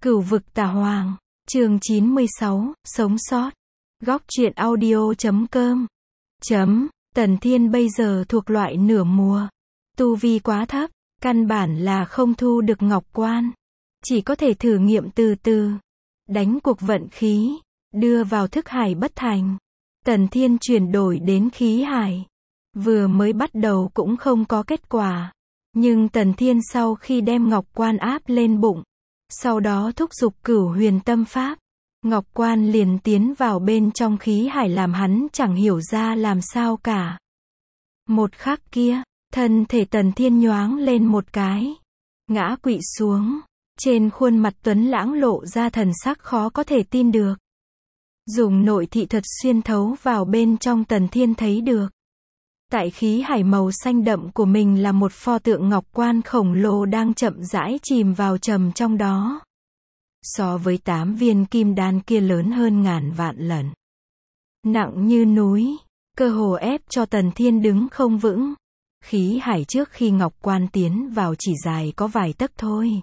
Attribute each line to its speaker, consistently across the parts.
Speaker 1: Cửu vực Tà Hoàng, chương 96, sống sót. Góc truyện audio.com. Tần Thiên bây giờ thuộc loại nửa mùa. Tu vi quá thấp, căn bản là không thu được ngọc quan. Chỉ có thể thử nghiệm từ từ. Đánh cuộc vận khí, đưa vào thức hải bất thành. Tần Thiên chuyển đổi đến khí hải. Vừa mới bắt đầu cũng không có kết quả. Nhưng Tần Thiên sau khi đem ngọc quan áp lên bụng, sau đó thúc giục Cửu Huyền Tâm Pháp, ngọc quan liền tiến vào bên trong khí hải làm hắn chẳng hiểu ra làm sao cả. Một khắc kia, thân thể Tần Thiên nhoáng lên một cái, ngã quỵ xuống, trên khuôn mặt tuấn lãng lộ ra thần sắc khó có thể tin được. Dùng nội thị thuật xuyên thấu vào bên trong Tần Thiên thấy được. Tại khí hải màu xanh đậm của mình là một pho tượng ngọc quan khổng lồ đang chậm rãi chìm vào trầm trong đó. So với 8 viên kim đan kia lớn hơn ngàn vạn lần. Nặng như núi, cơ hồ ép cho Tần Thiên đứng không vững. Khí hải trước khi ngọc quan tiến vào chỉ dài có vài tấc thôi.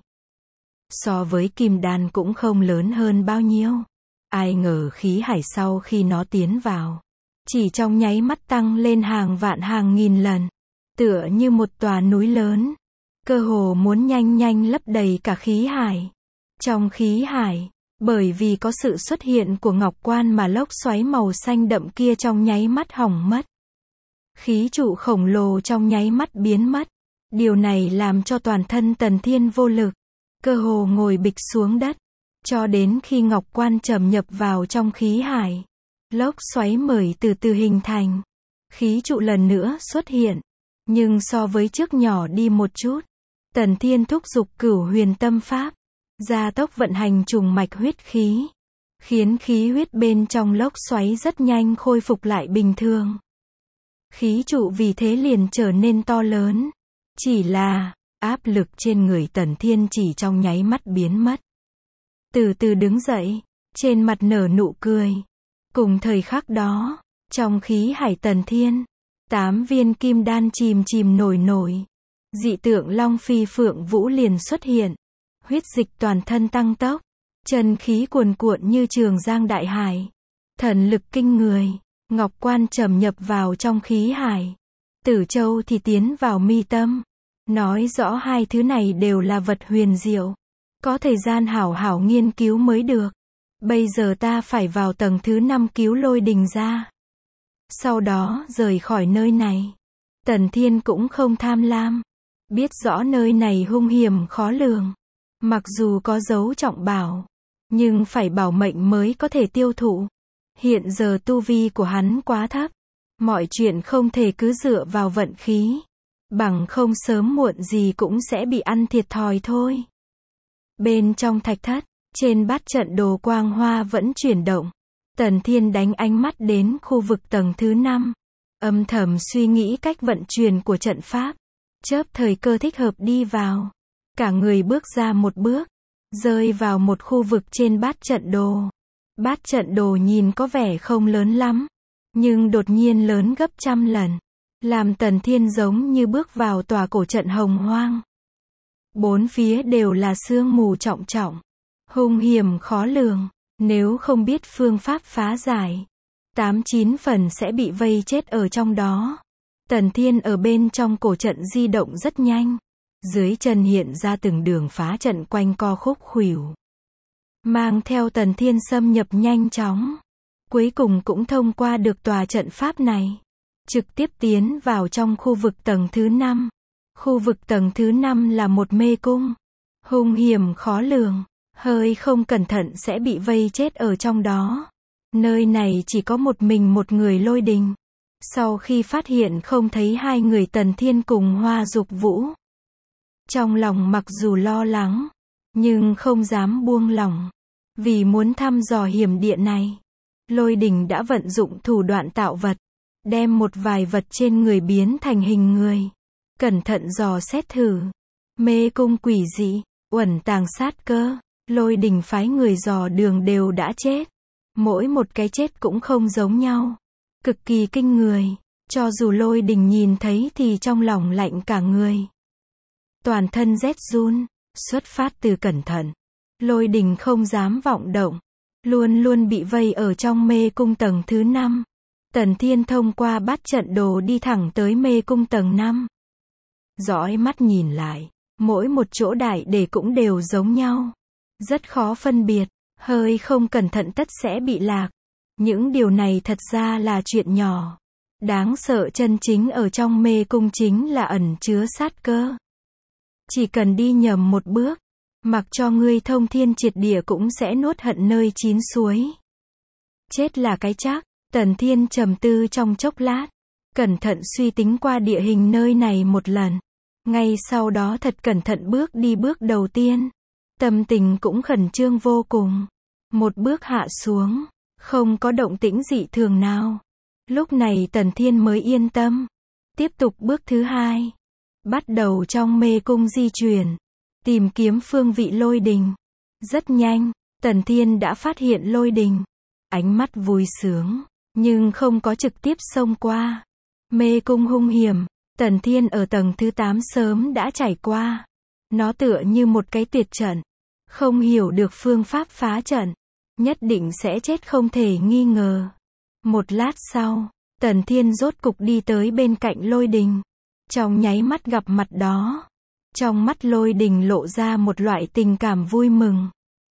Speaker 1: So với kim đan cũng không lớn hơn bao nhiêu. Ai ngờ khí hải sau khi nó tiến vào, chỉ trong nháy mắt tăng lên hàng vạn hàng nghìn lần, tựa như một tòa núi lớn, cơ hồ muốn nhanh nhanh lấp đầy cả khí hải. Trong khí hải, bởi vì có sự xuất hiện của ngọc quan mà lốc xoáy màu xanh đậm kia trong nháy mắt hỏng mất. Khí trụ khổng lồ trong nháy mắt biến mất. Điều này làm cho toàn thân Tần Thiên vô lực, cơ hồ ngồi bịch xuống đất, cho đến khi ngọc quan trầm nhập vào trong khí hải. Lốc xoáy mới từ từ hình thành. Khí trụ lần nữa xuất hiện. Nhưng so với trước nhỏ đi một chút. Tần Thiên thúc giục Cửu Huyền Tâm Pháp, gia tốc vận hành trùng mạch huyết khí, khiến khí huyết bên trong lốc xoáy rất nhanh khôi phục lại bình thường. Khí trụ vì thế liền trở nên to lớn. Chỉ là, áp lực trên người Tần Thiên chỉ trong nháy mắt biến mất. Từ từ đứng dậy, trên mặt nở nụ cười. Cùng thời khắc đó, trong khí hải Tần Thiên, 8 viên kim đan chìm chìm nổi nổi. Dị tượng Long Phi Phượng Vũ liền xuất hiện. Huyết dịch toàn thân tăng tốc. Chân khí cuồn cuộn như trường giang đại hải. Thần lực kinh người. Ngọc quan trầm nhập vào trong khí hải. Tử châu thì tiến vào mi tâm. Nói rõ hai thứ này đều là vật huyền diệu. Có thời gian hảo hảo nghiên cứu mới được. Bây giờ ta phải vào tầng thứ 5 cứu Lôi Đình ra. Sau đó rời khỏi nơi này. Tần Thiên cũng không tham lam. Biết rõ nơi này hung hiểm khó lường. Mặc dù có dấu trọng bảo, nhưng phải bảo mệnh mới có thể tiêu thụ. Hiện giờ tu vi của hắn quá thấp. Mọi chuyện không thể cứ dựa vào vận khí. Bằng không sớm muộn gì cũng sẽ bị ăn thiệt thòi thôi. Bên trong thạch thất, trên bát trận đồ quang hoa vẫn chuyển động. Tần Thiên đánh ánh mắt đến khu vực tầng thứ 5. Âm thầm suy nghĩ cách vận chuyển của trận pháp. Chớp thời cơ thích hợp đi vào. Cả người bước ra một bước, rơi vào một khu vực trên bát trận đồ. Bát trận đồ nhìn có vẻ không lớn lắm, nhưng đột nhiên lớn gấp trăm lần. Làm Tần Thiên giống như bước vào tòa cổ trận hồng hoang. Bốn phía đều là sương mù trọng trọng. Hung hiểm khó lường, nếu không biết phương pháp phá giải, 8-9 phần sẽ bị vây chết ở trong đó. Tần Thiên ở bên trong cổ trận di động rất nhanh. Dưới chân hiện ra từng đường phá trận quanh co khúc khuỷu. Mang theo Tần Thiên xâm nhập nhanh chóng. Cuối cùng cũng thông qua được tòa trận pháp này. Trực tiếp tiến vào trong khu vực tầng thứ 5. Khu vực tầng thứ 5 là một mê cung. Hung hiểm khó lường. Hơi không cẩn thận sẽ bị vây chết ở trong đó. Nơi này chỉ có một mình một người Lôi Đình. Sau khi phát hiện không thấy hai người Tần Thiên cùng Hoa Dục Vũ. Trong lòng mặc dù lo lắng, nhưng không dám buông lỏng. Vì muốn thăm dò hiểm địa này, Lôi Đình đã vận dụng thủ đoạn tạo vật. Đem một vài vật trên người biến thành hình người. Cẩn thận dò xét thử. Mê cung quỷ dị, uẩn tàng sát cơ. Lôi Đình phái người dò đường đều đã chết. Mỗi một cái chết cũng không giống nhau. Cực kỳ kinh người. Cho dù Lôi Đình nhìn thấy thì trong lòng lạnh cả người. Toàn thân rét run. Xuất phát từ cẩn thận. Lôi Đình không dám vọng động, luôn luôn bị vây ở trong mê cung tầng thứ 5. Tần Thiên thông qua bát trận đồ đi thẳng tới mê cung tầng 5. Dõi mắt nhìn lại, mỗi một chỗ đại để cũng đều giống nhau. Rất khó phân biệt, hơi không cẩn thận tất sẽ bị lạc. Những điều này thật ra là chuyện nhỏ. Đáng sợ chân chính ở trong mê cung chính là ẩn chứa sát cơ. Chỉ cần đi nhầm một bước, mặc cho ngươi thông thiên triệt địa cũng sẽ nuốt hận nơi chín suối. Chết là cái chắc. Tần Thiên trầm tư trong chốc lát, cẩn thận suy tính qua địa hình nơi này một lần. Ngay sau đó thật cẩn thận bước đi bước đầu tiên. Tâm tình cũng khẩn trương vô cùng. Một bước hạ xuống, không có động tĩnh dị thường nào. Lúc này Tần Thiên mới yên tâm. Tiếp tục bước thứ 2. Bắt đầu trong mê cung di chuyển, tìm kiếm phương vị Lôi Đình. Rất nhanh, Tần Thiên đã phát hiện Lôi Đình. Ánh mắt vui sướng, nhưng không có trực tiếp xông qua. Mê cung hung hiểm, Tần Thiên ở tầng thứ 8 sớm đã trải qua. Nó tựa như một cái tuyệt trận. Không hiểu được phương pháp phá trận, nhất định sẽ chết không thể nghi ngờ. Một lát sau, Tần Thiên rốt cục đi tới bên cạnh Lôi Đình. Trong nháy mắt gặp mặt đó, trong mắt Lôi Đình lộ ra một loại tình cảm vui mừng.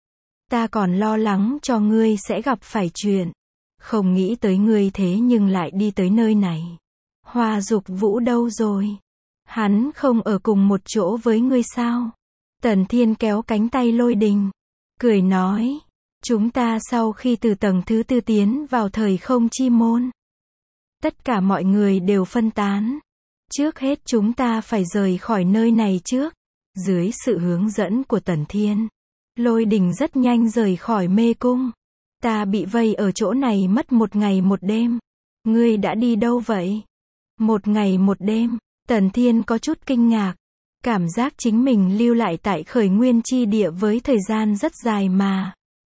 Speaker 1: Ta còn lo lắng cho ngươi sẽ gặp phải chuyện. Không nghĩ tới ngươi thế nhưng lại đi tới nơi này. Hoa Dục Vũ đâu rồi? Hắn không ở cùng một chỗ với ngươi sao? Tần Thiên kéo cánh tay Lôi Đình, cười nói, chúng ta sau khi từ tầng thứ 4 tiến vào thời không chi môn, tất cả mọi người đều phân tán. Trước hết chúng ta phải rời khỏi nơi này trước. Dưới sự hướng dẫn của Tần Thiên, Lôi Đình rất nhanh rời khỏi mê cung. Ta bị vây ở chỗ này mất 1 ngày 1 đêm. Ngươi đã đi đâu vậy? 1 ngày 1 đêm. Tần Thiên có chút kinh ngạc. Cảm giác chính mình lưu lại tại khởi nguyên chi địa với thời gian rất dài mà.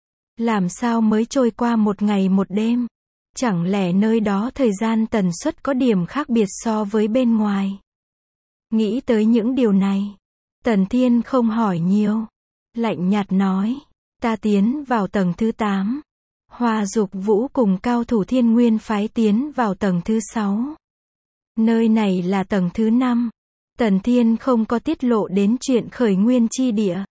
Speaker 1: Làm sao mới trôi qua 1 ngày 1 đêm? Chẳng lẽ nơi đó thời gian tần suất có điểm khác biệt so với bên ngoài? Nghĩ tới những điều này, Tần Thiên không hỏi nhiều. Lạnh nhạt nói, ta tiến vào tầng thứ 8. Hoa Dục Vũ cùng cao thủ Thiên Nguyên phái tiến vào tầng thứ 6. Nơi này là tầng thứ 5. Tần Thiên không có tiết lộ đến chuyện khởi nguyên chi địa.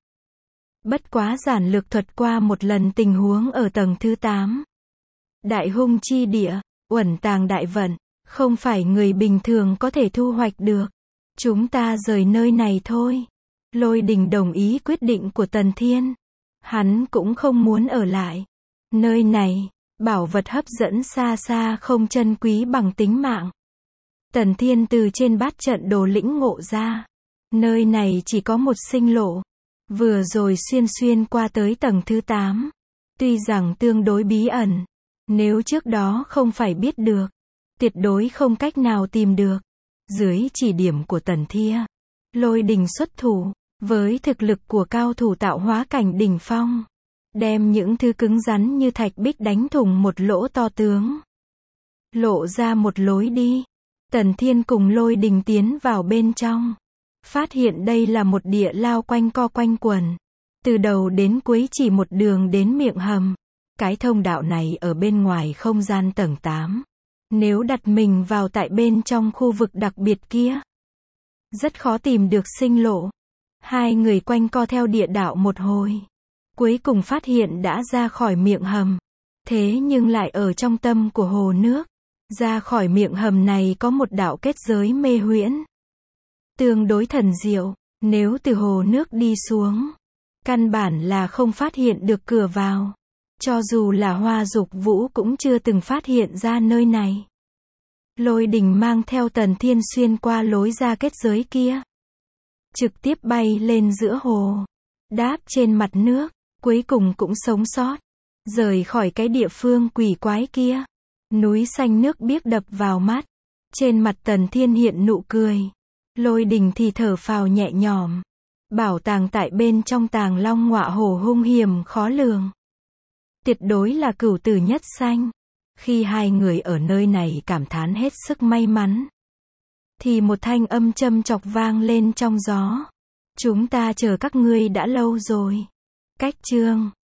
Speaker 1: Bất quá giản lược thuật qua một lần tình huống ở tầng thứ 8. Đại hung chi địa, uẩn tàng đại vận, không phải người bình thường có thể thu hoạch được. Chúng ta rời nơi này thôi. Lôi Đình đồng ý quyết định của Tần Thiên. Hắn cũng không muốn ở lại. Nơi này, bảo vật hấp dẫn xa xa không chân quý bằng tính mạng. Tần Thiên từ trên bát trận đồ lĩnh ngộ ra. Nơi này chỉ có một sinh lộ. Vừa rồi xuyên qua tới tầng thứ 8. Tuy rằng tương đối bí ẩn. Nếu trước đó không phải biết được, tuyệt đối không cách nào tìm được. Dưới chỉ điểm của Tần Thiên, Lôi Đình xuất thủ, với thực lực của cao thủ tạo hóa cảnh đỉnh phong, đem những thứ cứng rắn như thạch bích đánh thủng một lỗ to tướng. Lộ ra một lối đi. Tần Thiên cùng Lôi Đình tiến vào bên trong. Phát hiện đây là một địa lao quanh co quanh quẩn. Từ đầu đến cuối chỉ một đường đến miệng hầm. Cái thông đạo này ở bên ngoài không gian tầng 8. Nếu đặt mình vào tại bên trong khu vực đặc biệt kia, rất khó tìm được sinh lộ. Hai người quanh co theo địa đạo một hồi. Cuối cùng phát hiện đã ra khỏi miệng hầm. Thế nhưng lại ở trong tâm của hồ nước. Ra khỏi miệng hầm này có một đạo kết giới mê huyễn. Tương đối thần diệu, nếu từ hồ nước đi xuống, căn bản là không phát hiện được cửa vào. Cho dù là Hoa Dục Vũ cũng chưa từng phát hiện ra nơi này. Lôi Đình mang theo Tần Thiên xuyên qua lối ra kết giới kia. Trực tiếp bay lên giữa hồ. Đáp trên mặt nước, cuối cùng cũng sống sót. Rời khỏi cái địa phương quỷ quái kia. Núi xanh nước biếc đập vào mắt. Trên mặt Tần Thiên hiện nụ cười. Lôi Đình thì thở phào nhẹ nhõm. Bảo tàng tại bên trong Tàng Long Ngọa Hổ hung hiểm khó lường. Tuyệt đối là cửu tử nhất sanh. Khi hai người ở nơi này cảm thán hết sức may mắn, thì một thanh âm châm chọc vang lên trong gió. Chúng ta chờ các ngươi đã lâu rồi. Cách chương